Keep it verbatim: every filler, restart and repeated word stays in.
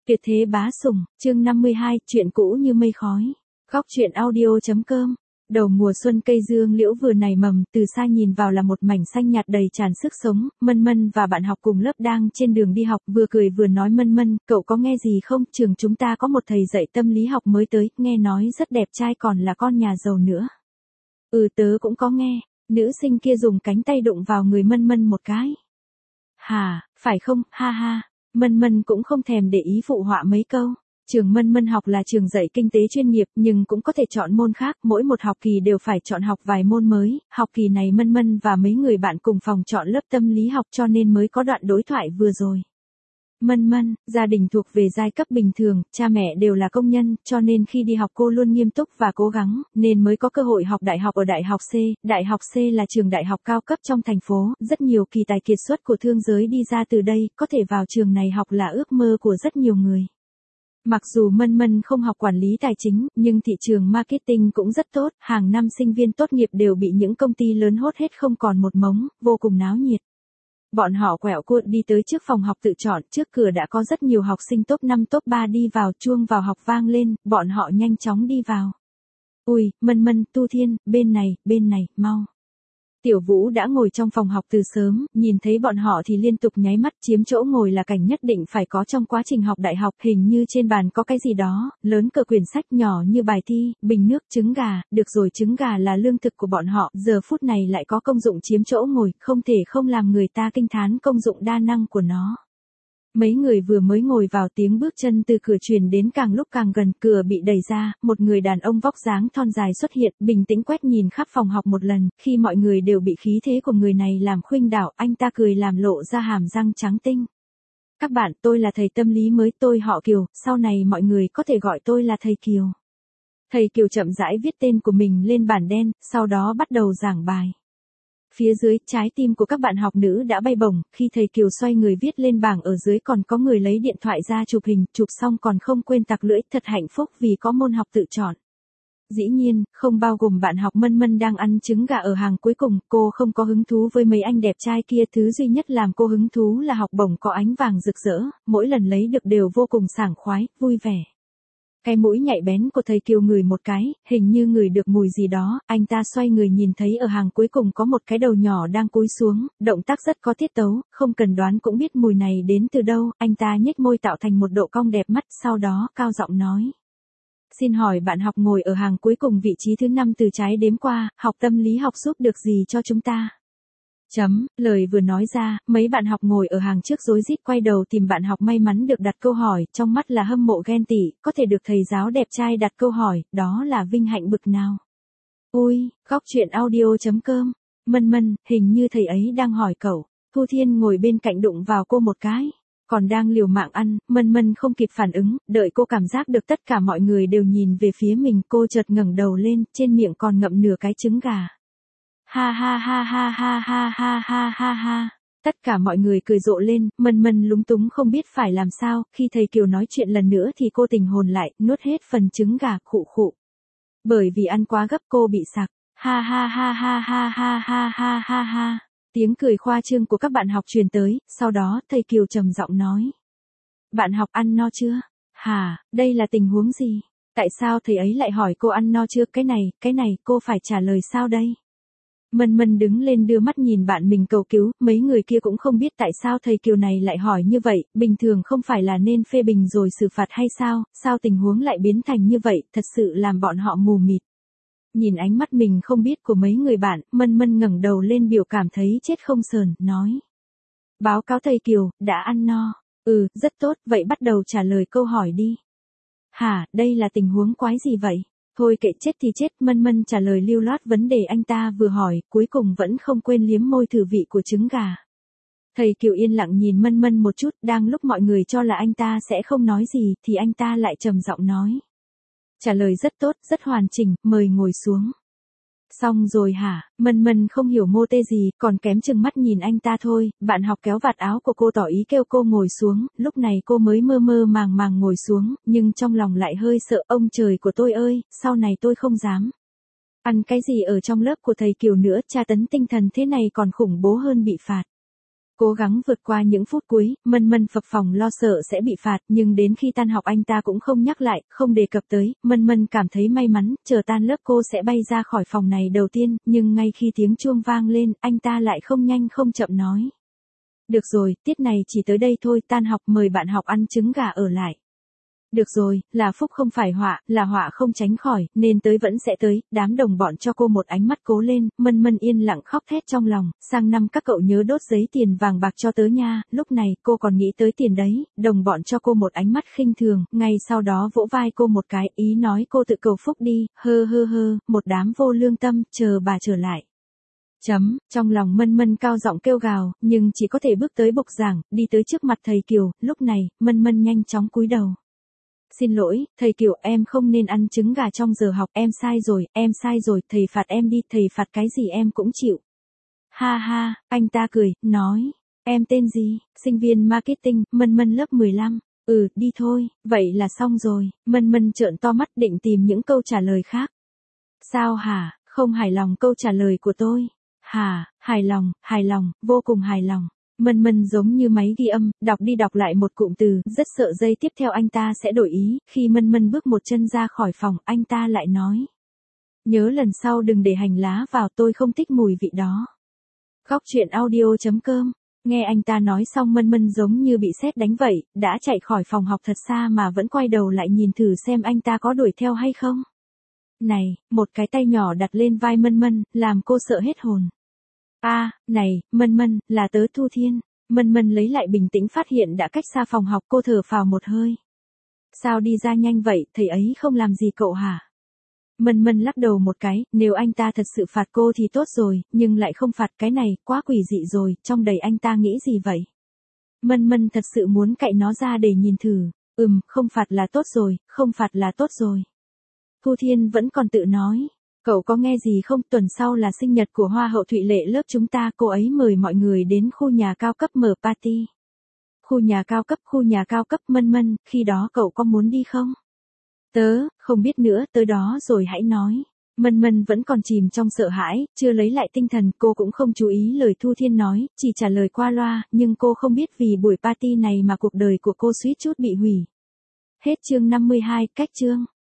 Tuyệt thế bá sủng, chương năm mươi hai, chuyện cũ như mây khói. Góc truyện audio.com. Đầu mùa xuân cây dương liễu vừa nảy mầm, từ xa nhìn vào là một mảnh xanh nhạt đầy tràn sức sống. Mân Mân và bạn học cùng lớp đang trên đường đi học, vừa cười vừa nói: Mân Mân, cậu có nghe gì không? Trường chúng ta có một thầy dạy tâm lý học mới tới, nghe nói rất đẹp trai còn là con nhà giàu nữa. Ừ, tớ cũng có nghe. Nữ sinh kia dùng cánh tay đụng vào người Mân Mân một cái. Hà, phải không? Ha ha. Mân Mân cũng không thèm để ý phụ họa mấy câu. Trường Mân Mân học là trường dạy kinh tế chuyên nghiệp, nhưng cũng có thể chọn môn khác, mỗi một học kỳ đều phải chọn học vài môn mới. Học kỳ này Mân Mân và mấy người bạn cùng phòng chọn lớp tâm lý học, cho nên mới có đoạn đối thoại vừa rồi. Mân Mân, gia đình thuộc về giai cấp bình thường, cha mẹ đều là công nhân, cho nên khi đi học cô luôn nghiêm túc và cố gắng, nên mới có cơ hội học đại học ở Đại học C. Đại học C là trường đại học cao cấp trong thành phố, rất nhiều kỳ tài kiệt xuất của thương giới đi ra từ đây, có thể vào trường này học là ước mơ của rất nhiều người. Mặc dù Mân Mân không học quản lý tài chính, nhưng thị trường marketing cũng rất tốt, hàng năm sinh viên tốt nghiệp đều bị những công ty lớn hốt hết không còn một mống, vô cùng náo nhiệt. Bọn họ quẹo cua đi tới trước phòng học tự chọn, trước cửa đã có rất nhiều học sinh top năm top ba đi vào, chuông vào học vang lên, bọn họ nhanh chóng đi vào. Ui, Mân Mân, Tu Thiên, bên này, bên này, mau. Tiểu Vũ đã ngồi trong phòng học từ sớm, nhìn thấy bọn họ thì liên tục nháy mắt, chiếm chỗ ngồi là cảnh nhất định phải có trong quá trình học đại học, hình như trên bàn có cái gì đó, lớn cỡ quyển sách, nhỏ như bài thi, bình nước, trứng gà, được rồi, trứng gà là lương thực của bọn họ, giờ phút này lại có công dụng chiếm chỗ ngồi, không thể không làm người ta kinh thán công dụng đa năng của nó. Mấy người vừa mới ngồi vào, tiếng bước chân từ cửa truyền đến càng lúc càng gần, cửa bị đẩy ra, một người đàn ông vóc dáng thon dài xuất hiện, bình tĩnh quét nhìn khắp phòng học một lần, khi mọi người đều bị khí thế của người này làm khuynh đảo, anh ta cười làm lộ ra hàm răng trắng tinh. Các bạn, tôi là thầy tâm lý mới, tôi họ Kiều, sau này mọi người có thể gọi tôi là thầy Kiều. Thầy Kiều chậm rãi viết tên của mình lên bảng đen, sau đó bắt đầu giảng bài. Phía dưới, trái tim của các bạn học nữ đã bay bổng, khi thầy Kiều xoay người viết lên bảng ở dưới còn có người lấy điện thoại ra chụp hình, chụp xong còn không quên tặc lưỡi, thật hạnh phúc vì có môn học tự chọn. Dĩ nhiên, không bao gồm bạn học Mân Mân đang ăn trứng gà ở hàng cuối cùng, cô không có hứng thú với mấy anh đẹp trai kia, thứ duy nhất làm cô hứng thú là học bổng có ánh vàng rực rỡ, mỗi lần lấy được đều vô cùng sảng khoái, vui vẻ. Cái mũi nhạy bén của thầy Kiều ngửi một cái, hình như ngửi được mùi gì đó, anh ta xoay người nhìn thấy ở hàng cuối cùng có một cái đầu nhỏ đang cúi xuống, động tác rất có tiết tấu, không cần đoán cũng biết mùi này đến từ đâu, anh ta nhếch môi tạo thành một độ cong đẹp mắt, sau đó cao giọng nói. Xin hỏi bạn học ngồi ở hàng cuối cùng vị trí thứ năm từ trái đếm qua, học tâm lý học giúp được gì cho chúng ta? Chấm, lời vừa nói ra, mấy bạn học ngồi ở hàng trước rối rít quay đầu tìm bạn học may mắn được đặt câu hỏi, trong mắt là hâm mộ ghen tị, có thể được thầy giáo đẹp trai đặt câu hỏi, đó là vinh hạnh bực nào. Ui, góc truyện audio.com, Mân Mân, hình như thầy ấy đang hỏi cậu. Thu Thiên ngồi bên cạnh đụng vào cô một cái. Còn đang liều mạng ăn, Mân Mân không kịp phản ứng, đợi cô cảm giác được tất cả mọi người đều nhìn về phía mình, cô chợt ngẩng đầu lên, trên miệng còn ngậm nửa cái trứng gà. Ha ha ha ha ha ha ha ha ha ha. Tất cả mọi người cười rộ lên, Mân Mân lúng túng không biết phải làm sao, khi thầy Kiều nói chuyện lần nữa thì cô tỉnh hồn lại, nuốt hết phần trứng gà, khụ khụ. Bởi vì ăn quá gấp cô bị sặc. Ha ha ha ha ha ha ha ha ha ha. Tiếng cười khoa trương của các bạn học truyền tới, sau đó thầy Kiều trầm giọng nói. Bạn học ăn no chưa? Hả, đây là tình huống gì? Tại sao thầy ấy lại hỏi cô ăn no chưa? Cái này, cái này, cô phải trả lời sao đây? Mân Mân đứng lên đưa mắt nhìn bạn mình cầu cứu, mấy người kia cũng không biết tại sao thầy Kiều này lại hỏi như vậy, bình thường không phải là nên phê bình rồi xử phạt hay sao, sao tình huống lại biến thành như vậy, thật sự làm bọn họ mù mịt. Nhìn ánh mắt mình không biết của mấy người bạn, Mân Mân ngẩng đầu lên biểu cảm thấy chết không sờn, nói. Báo cáo thầy Kiều, đã ăn no. Ừ, rất tốt, vậy bắt đầu trả lời câu hỏi đi. Hả, đây là tình huống quái gì vậy? Thôi kệ, chết thì chết, Mân Mân trả lời lưu loát vấn đề anh ta vừa hỏi, cuối cùng vẫn không quên liếm môi thử vị của trứng gà. Thầy Kiều yên lặng nhìn Mân Mân một chút, đang lúc mọi người cho là anh ta sẽ không nói gì, thì anh ta lại trầm giọng nói. Trả lời rất tốt, rất hoàn chỉnh, mời ngồi xuống. Xong rồi hả, Mân Mân không hiểu mô tê gì, còn kém chừng mắt nhìn anh ta thôi, bạn học kéo vạt áo của cô tỏ ý kêu cô ngồi xuống, lúc này cô mới mơ mơ màng màng ngồi xuống, nhưng trong lòng lại hơi sợ, ông trời của tôi ơi, sau này tôi không dám. Ăn cái gì ở trong lớp của thầy Kiều nữa, tra tấn tinh thần thế này còn khủng bố hơn bị phạt. Cố gắng vượt qua những phút cuối, Mân Mân phập phồng lo sợ sẽ bị phạt, nhưng đến khi tan học anh ta cũng không nhắc lại, không đề cập tới. Mân Mân cảm thấy may mắn, chờ tan lớp cô sẽ bay ra khỏi phòng này đầu tiên, nhưng ngay khi tiếng chuông vang lên, anh ta lại không nhanh không chậm nói. Được rồi, tiết này chỉ tới đây thôi, tan học mời bạn học ăn trứng gà ở lại. Được rồi, là phúc không phải họa, là họa không tránh khỏi, nên tới vẫn sẽ tới. Đám đồng bọn cho cô một ánh mắt cố lên, Mân Mân yên lặng khóc thét trong lòng, sang năm các cậu nhớ đốt giấy tiền vàng bạc cho tớ nha. Lúc này cô còn nghĩ tới tiền đấy, đồng bọn cho cô một ánh mắt khinh thường, ngay sau đó vỗ vai cô một cái, ý nói cô tự cầu phúc đi, hơ hơ hơ, một đám vô lương tâm, chờ bà trở lại. Chấm, trong lòng Mân Mân cao giọng kêu gào, nhưng chỉ có thể bước tới bục giảng, đi tới trước mặt thầy Kiều. Lúc này, Mân Mân nhanh chóng cúi đầu. Xin lỗi, thầy Kiều, em không nên ăn trứng gà trong giờ học, em sai rồi, em sai rồi, thầy phạt em đi, thầy phạt cái gì em cũng chịu. Ha ha, anh ta cười, nói, em tên gì, sinh viên marketing, Mân Mân lớp mười lăm, ừ, đi thôi, vậy là xong rồi. Mân Mân trợn to mắt định tìm những câu trả lời khác. Sao hả, không hài lòng câu trả lời của tôi? Hả, hài lòng, hài lòng, vô cùng hài lòng. Mân Mân giống như máy ghi âm, đọc đi đọc lại một cụm từ, rất sợ giây tiếp theo anh ta sẽ đổi ý. Khi Mân Mân bước một chân ra khỏi phòng, anh ta lại nói. Nhớ lần sau đừng để hành lá vào, tôi không thích mùi vị đó. Góc truyện audio chấm com. Nghe anh ta nói xong Mân Mân giống như bị sét đánh vậy, đã chạy khỏi phòng học thật xa mà vẫn quay đầu lại nhìn thử xem anh ta có đuổi theo hay không. Này, một cái tay nhỏ đặt lên vai Mân Mân, làm cô sợ hết hồn. A, à, này, Mân Mân, là tớ Thu Thiên. Mân Mân lấy lại bình tĩnh phát hiện đã cách xa phòng học, cô thở phào một hơi. Sao đi ra nhanh vậy, thầy ấy không làm gì cậu hả? Mân Mân lắc đầu một cái, nếu anh ta thật sự phạt cô thì tốt rồi, nhưng lại không phạt, cái này, quá quỷ dị rồi, trong đầy anh ta nghĩ gì vậy? Mân Mân thật sự muốn cạy nó ra để nhìn thử, ừm, không phạt là tốt rồi, không phạt là tốt rồi. Thu Thiên vẫn còn tự nói. Cậu có nghe gì không, tuần sau là sinh nhật của Hoa hậu Thụy Lệ lớp chúng ta, cô ấy mời mọi người đến khu nhà cao cấp mở party. Khu nhà cao cấp, khu nhà cao cấp, Mân Mân, khi đó cậu có muốn đi không? Tớ, không biết nữa, tới đó rồi hãy nói. Mân Mân vẫn còn chìm trong sợ hãi, chưa lấy lại tinh thần, cô cũng không chú ý lời Thu Thiên nói, chỉ trả lời qua loa, nhưng cô không biết vì buổi party này mà cuộc đời của cô suýt chút bị hủy. Hết chương năm mươi hai, cách chương.